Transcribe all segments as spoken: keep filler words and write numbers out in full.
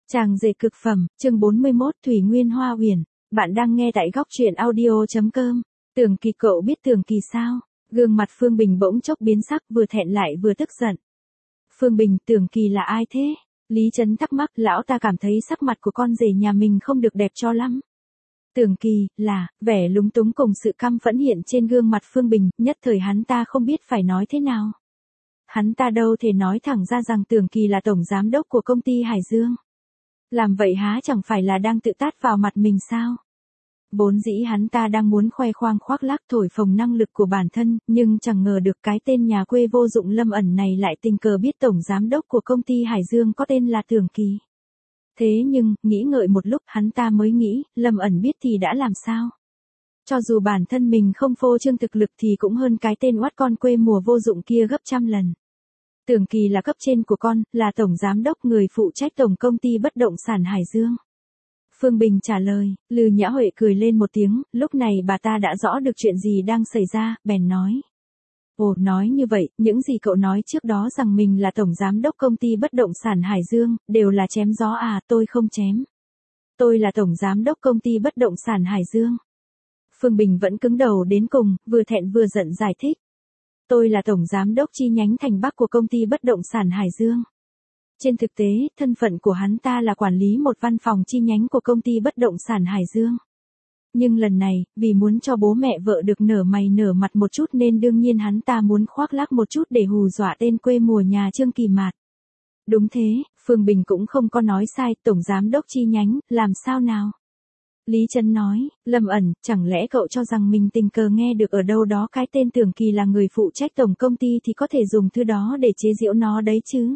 Chàng rể cực phẩm, chương bốn mươi mốt Thủy Nguyên Hoa Uyển. Bạn đang nghe tại góc truyện audio.com. Tưởng Kỳ, cậu biết Tưởng Kỳ sao? Gương mặt Phương Bình bỗng chốc biến sắc, vừa thẹn lại vừa tức giận. Phương Bình, Tưởng Kỳ là ai thế? Lý Trấn thắc mắc, lão ta cảm thấy sắc mặt của con rể nhà mình không được đẹp cho lắm. Tưởng Kỳ, là, vẻ lúng túng cùng sự căm phẫn hiện trên gương mặt Phương Bình, nhất thời hắn ta không biết phải nói thế nào. Hắn ta đâu thể nói thẳng ra rằng Tưởng Kỳ là tổng giám đốc của công ty Hải Dương. Làm vậy há chẳng phải là đang tự tát vào mặt mình sao? Vốn dĩ hắn ta đang muốn khoe khoang khoác lác thổi phồng năng lực của bản thân, nhưng chẳng ngờ được cái tên nhà quê vô dụng Lâm Ẩn này lại tình cờ biết tổng giám đốc của công ty Hải Dương có tên là Tưởng Kỳ. Thế nhưng, nghĩ ngợi một lúc hắn ta mới nghĩ, Lâm Ẩn biết thì đã làm sao? Cho dù bản thân mình không phô trương thực lực thì cũng hơn cái tên oát con quê mùa vô dụng kia gấp trăm lần. Tưởng Kỳ là cấp trên của con, là tổng giám đốc người phụ trách tổng công ty bất động sản Hải Dương. Phương Bình trả lời, Lư Nhã Huệ cười lên một tiếng, lúc này bà ta đã rõ được chuyện gì đang xảy ra, bèn nói. Ồ, nói như vậy, những gì cậu nói trước đó rằng mình là tổng giám đốc công ty bất động sản Hải Dương, đều là chém gió à? Tôi không chém. Tôi là tổng giám đốc công ty bất động sản Hải Dương. Phương Bình vẫn cứng đầu đến cùng, vừa thẹn vừa giận giải thích. Tôi là tổng giám đốc chi nhánh thành Bắc của công ty bất động sản Hải Dương. Trên thực tế, thân phận của hắn ta là quản lý một văn phòng chi nhánh của công ty bất động sản Hải Dương. Nhưng lần này, vì muốn cho bố mẹ vợ được nở mày nở mặt một chút nên đương nhiên hắn ta muốn khoác lác một chút để hù dọa tên quê mùa nhà Trương Kỳ Mạt. Đúng thế, Phương Bình cũng không có nói sai, tổng giám đốc chi nhánh, làm sao nào? Lý Trấn nói, Lâm Ẩn, chẳng lẽ cậu cho rằng mình tình cờ nghe được ở đâu đó cái tên Tưởng Kỳ là người phụ trách tổng công ty thì có thể dùng thứ đó để chế giễu nó đấy chứ?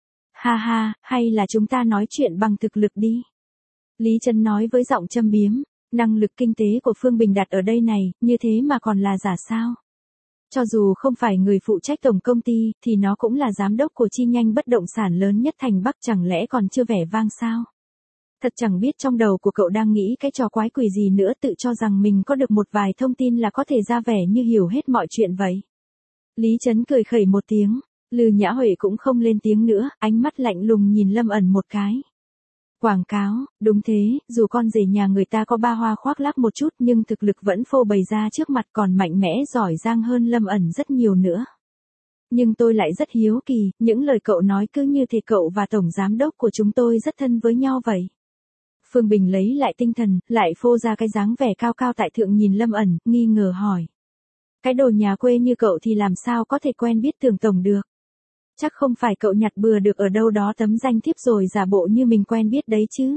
Ha ha, hay là chúng ta nói chuyện bằng thực lực đi? Lý Trấn nói với giọng châm biếm, năng lực kinh tế của Phương Bình đặt ở đây này, như thế mà còn là giả sao? Cho dù không phải người phụ trách tổng công ty, thì nó cũng là giám đốc của chi nhánh bất động sản lớn nhất thành Bắc, chẳng lẽ còn chưa vẻ vang sao? Thật chẳng biết trong đầu của cậu đang nghĩ cái trò quái quỷ gì nữa, tự cho rằng mình có được một vài thông tin là có thể ra vẻ như hiểu hết mọi chuyện vậy. Lý Trấn cười khẩy một tiếng, Lư Nhã Huệ cũng không lên tiếng nữa, ánh mắt lạnh lùng nhìn Lâm Ẩn một cái. Quảng cáo, đúng thế, dù con rể nhà người ta có ba hoa khoác lác một chút nhưng thực lực vẫn phô bày ra trước mặt, còn mạnh mẽ giỏi giang hơn Lâm Ẩn rất nhiều nữa. Nhưng tôi lại rất hiếu kỳ, những lời cậu nói cứ như thể cậu và tổng giám đốc của chúng tôi rất thân với nhau vậy. Phương Bình lấy lại tinh thần, lại phô ra cái dáng vẻ cao cao tại thượng nhìn Lâm Ẩn, nghi ngờ hỏi. Cái đồ nhà quê như cậu thì làm sao có thể quen biết Tưởng tổng được? Chắc không phải cậu nhặt bừa được ở đâu đó tấm danh thiếp rồi giả bộ như mình quen biết đấy chứ?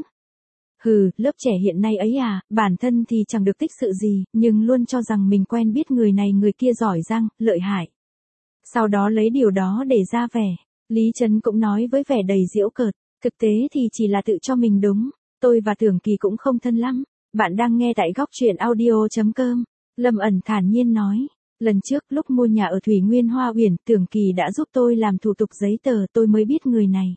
Hừ, lớp trẻ hiện nay ấy à, bản thân thì chẳng được tích sự gì, nhưng luôn cho rằng mình quen biết người này người kia giỏi giang, lợi hại. Sau đó lấy điều đó để ra vẻ. Lý Trấn cũng nói với vẻ đầy giễu cợt, thực tế thì chỉ là tự cho mình đúng. Tôi và Tưởng Kỳ cũng không thân lắm. Bạn đang nghe tại góc truyện audio.com. Lâm Ẩn thản nhiên nói. Lần trước lúc mua nhà ở Thủy Nguyên Hoa Uyển, Tưởng Kỳ đã giúp tôi làm thủ tục giấy tờ, tôi mới biết người này.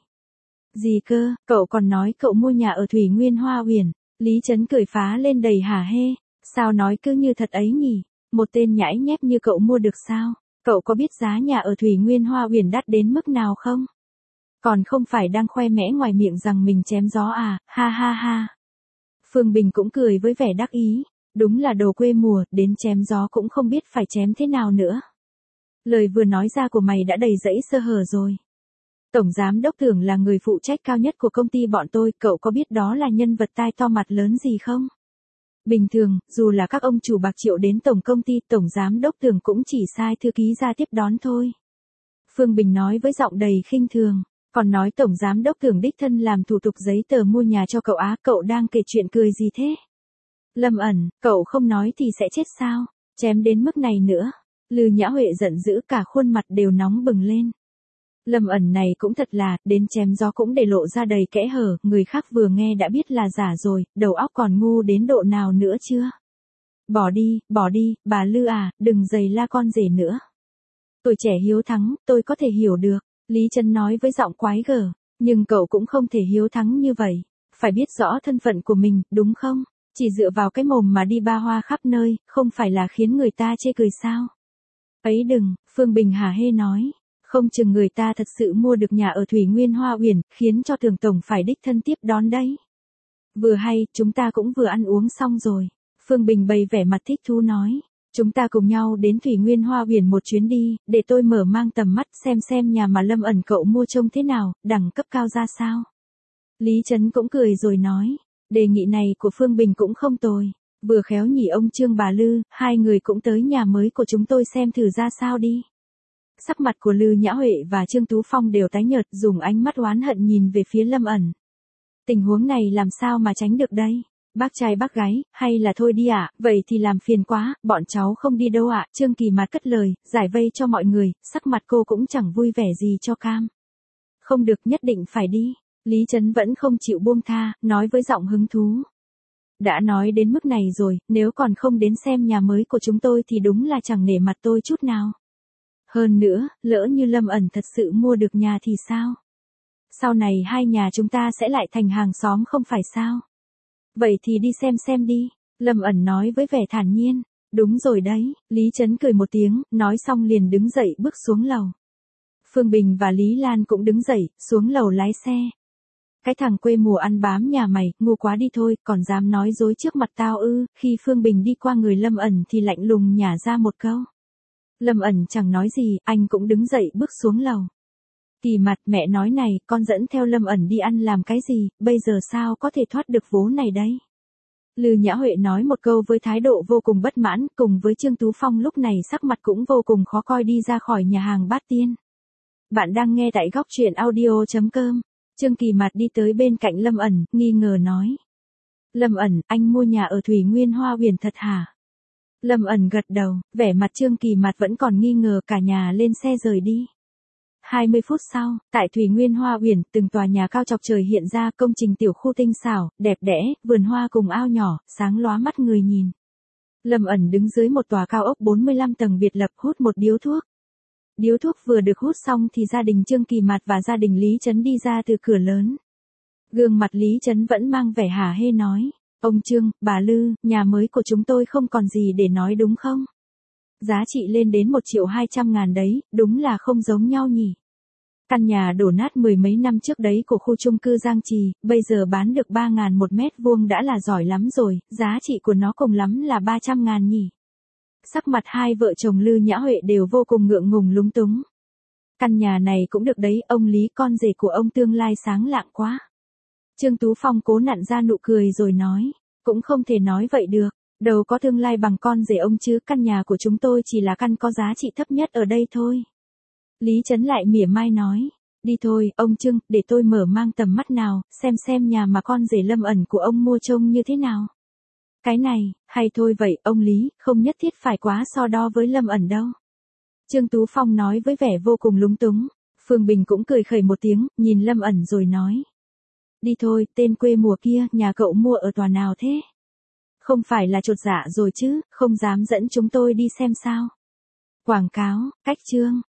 Gì cơ, cậu còn nói cậu mua nhà ở Thủy Nguyên Hoa Uyển? Lý Trấn cười phá lên đầy hả hê. Sao nói cứ như thật ấy nhỉ? Một tên nhãi nhép như cậu mua được sao? Cậu có biết giá nhà ở Thủy Nguyên Hoa Uyển đắt đến mức nào không? Còn không phải đang khoe mẽ ngoài miệng rằng mình chém gió à, ha ha ha. Phương Bình cũng cười với vẻ đắc ý, đúng là đồ quê mùa, đến chém gió cũng không biết phải chém thế nào nữa. Lời vừa nói ra của mày đã đầy rẫy sơ hở rồi. Tổng giám đốc Tưởng là người phụ trách cao nhất của công ty bọn tôi, cậu có biết đó là nhân vật tai to mặt lớn gì không? Bình thường, dù là các ông chủ bạc triệu đến tổng công ty, tổng giám đốc Tưởng cũng chỉ sai thư ký ra tiếp đón thôi. Phương Bình nói với giọng đầy khinh thường. Còn nói tổng giám đốc Tưởng đích thân làm thủ tục giấy tờ mua nhà cho cậu á, cậu đang kể chuyện cười gì thế? Lâm Ẩn, cậu không nói thì sẽ chết sao? Chém đến mức này nữa. Lư Nhã Huệ giận dữ, cả khuôn mặt đều nóng bừng lên. Lâm Ẩn này cũng thật là, đến chém gió cũng để lộ ra đầy kẽ hở, người khác vừa nghe đã biết là giả rồi, đầu óc còn ngu đến độ nào nữa chưa? Bỏ đi, bỏ đi, bà Lư à, đừng giày la con rể nữa. Tuổi trẻ hiếu thắng, tôi có thể hiểu được. Lý Trấn nói với giọng quái gở, nhưng cậu cũng không thể hiếu thắng như vậy, phải biết rõ thân phận của mình, đúng không? Chỉ dựa vào cái mồm mà đi ba hoa khắp nơi, không phải là khiến người ta chê cười sao? Ấy đừng, Phương Bình hả hê nói, Không chừng người ta thật sự mua được nhà ở Thủy Nguyên Hoa Uyển, khiến cho Tưởng tổng phải đích thân tiếp đón đấy. Vừa hay, chúng ta cũng vừa ăn uống xong rồi. Phương Bình bày vẻ mặt thích thú nói. Chúng ta cùng nhau đến Thủy Nguyên Hoa Uyển một chuyến đi, để tôi mở mang tầm mắt xem xem nhà mà Lâm ẩn cậu mua trông thế nào, đẳng cấp cao ra sao. Lý Trấn cũng cười rồi nói. Đề nghị này của Phương Bình cũng không tồi. Vừa khéo nhỉ ông Trương bà Lư, hai người cũng tới nhà mới của chúng tôi xem thử ra sao đi. Sắc mặt của Lư Nhã Huệ và Trương Tú Phong đều tái nhợt, dùng ánh mắt oán hận nhìn về phía Lâm ẩn. Tình huống này làm sao mà tránh được đây? Bác trai bác gái, hay là thôi đi ạ, à? Vậy thì làm phiền quá, bọn cháu không đi đâu ạ. À? Trương Kỳ Mạt cất lời, giải vây cho mọi người, sắc mặt cô cũng chẳng vui vẻ gì cho cam. Không được, nhất định phải đi. Lý Trấn vẫn không chịu buông tha, nói với giọng hứng thú. Đã nói đến mức này rồi, nếu còn không đến xem nhà mới của chúng tôi thì đúng là chẳng nể mặt tôi chút nào. Hơn nữa, lỡ như Lâm ẩn thật sự mua được nhà thì sao? Sau này hai nhà chúng ta sẽ lại thành hàng xóm không phải sao? Vậy thì đi xem xem đi, Lâm ẩn nói với vẻ thản nhiên. Đúng rồi đấy, Lý Trấn cười một tiếng, nói xong liền đứng dậy bước xuống lầu. Phương Bình và Lý Lan cũng đứng dậy, xuống lầu lái xe. Cái thằng quê mùa ăn bám nhà mày, ngu quá đi thôi, còn dám nói dối trước mặt tao ư? Khi Phương Bình đi qua người Lâm ẩn thì lạnh lùng nhả ra một câu. Lâm ẩn chẳng nói gì, anh cũng đứng dậy bước xuống lầu. Kỳ Mặt, mẹ nói này, con dẫn theo Lâm ẩn đi ăn làm cái gì, bây giờ sao có thể thoát được vố này đấy? Lư Nhã Huệ nói một câu với thái độ vô cùng bất mãn, cùng với Trương Tú Phong lúc này sắc mặt cũng vô cùng khó coi đi ra khỏi nhà hàng Bát Tiên. Bạn đang nghe tại góc truyện audio chấm com. Trương Kỳ Mạt đi tới bên cạnh Lâm ẩn, nghi ngờ nói. Lâm ẩn, anh mua nhà ở Thủy Nguyên Hoa Uyển thật hả? Lâm ẩn gật đầu, vẻ mặt Trương Kỳ Mạt vẫn còn nghi ngờ, cả nhà lên xe rời đi. hai mươi phút sau, tại Thủy Nguyên Hoa Uyển, từng tòa nhà cao chọc trời hiện ra, công trình tiểu khu tinh xảo, đẹp đẽ, vườn hoa cùng ao nhỏ, sáng lóa mắt người nhìn. Lâm ẩn đứng dưới một tòa cao ốc bốn mươi lăm tầng biệt lập hút một điếu thuốc. Điếu thuốc vừa được hút xong thì gia đình Trương Kỳ Mạt và gia đình Lý Trấn đi ra từ cửa lớn. Gương mặt Lý Trấn vẫn mang vẻ hả hê nói. Ông Trương, bà Lư, nhà mới của chúng tôi không còn gì để nói đúng không? Giá trị lên đến một triệu hai trăm ngàn đấy, đúng là không giống nhau nhỉ. Căn nhà đổ nát mười mấy năm trước đấy của khu chung cư Giang Trì, bây giờ bán được ba ngàn một mét vuông đã là giỏi lắm rồi, giá trị của nó cùng lắm là ba trăm ngàn nhỉ. Sắc mặt hai vợ chồng Lư Nhã Huệ đều vô cùng ngượng ngùng lúng túng. Căn nhà này cũng được đấy, ông Lý con rể của ông tương lai sáng lạng quá. Trương Tú Phong cố nặn ra nụ cười rồi nói, cũng không thể nói vậy được, đâu có tương lai bằng con rể ông chứ, căn nhà của chúng tôi chỉ là căn có giá trị thấp nhất ở đây thôi. Lý Trấn lại mỉa mai nói, đi thôi, ông Trương, để tôi mở mang tầm mắt nào, xem xem nhà mà con rể Lâm ẩn của ông mua trông như thế nào. Cái này, hay thôi vậy, ông Lý, không nhất thiết phải quá so đo với Lâm ẩn đâu. Trương Tú Phong nói với vẻ vô cùng lúng túng. Phương Bình cũng cười khẩy một tiếng, nhìn Lâm ẩn rồi nói. Đi thôi, tên quê mùa kia, nhà cậu mua ở tòa nào thế? Không phải là chột dạ rồi chứ, không dám dẫn chúng tôi đi xem sao? Quảng cáo, cách chương.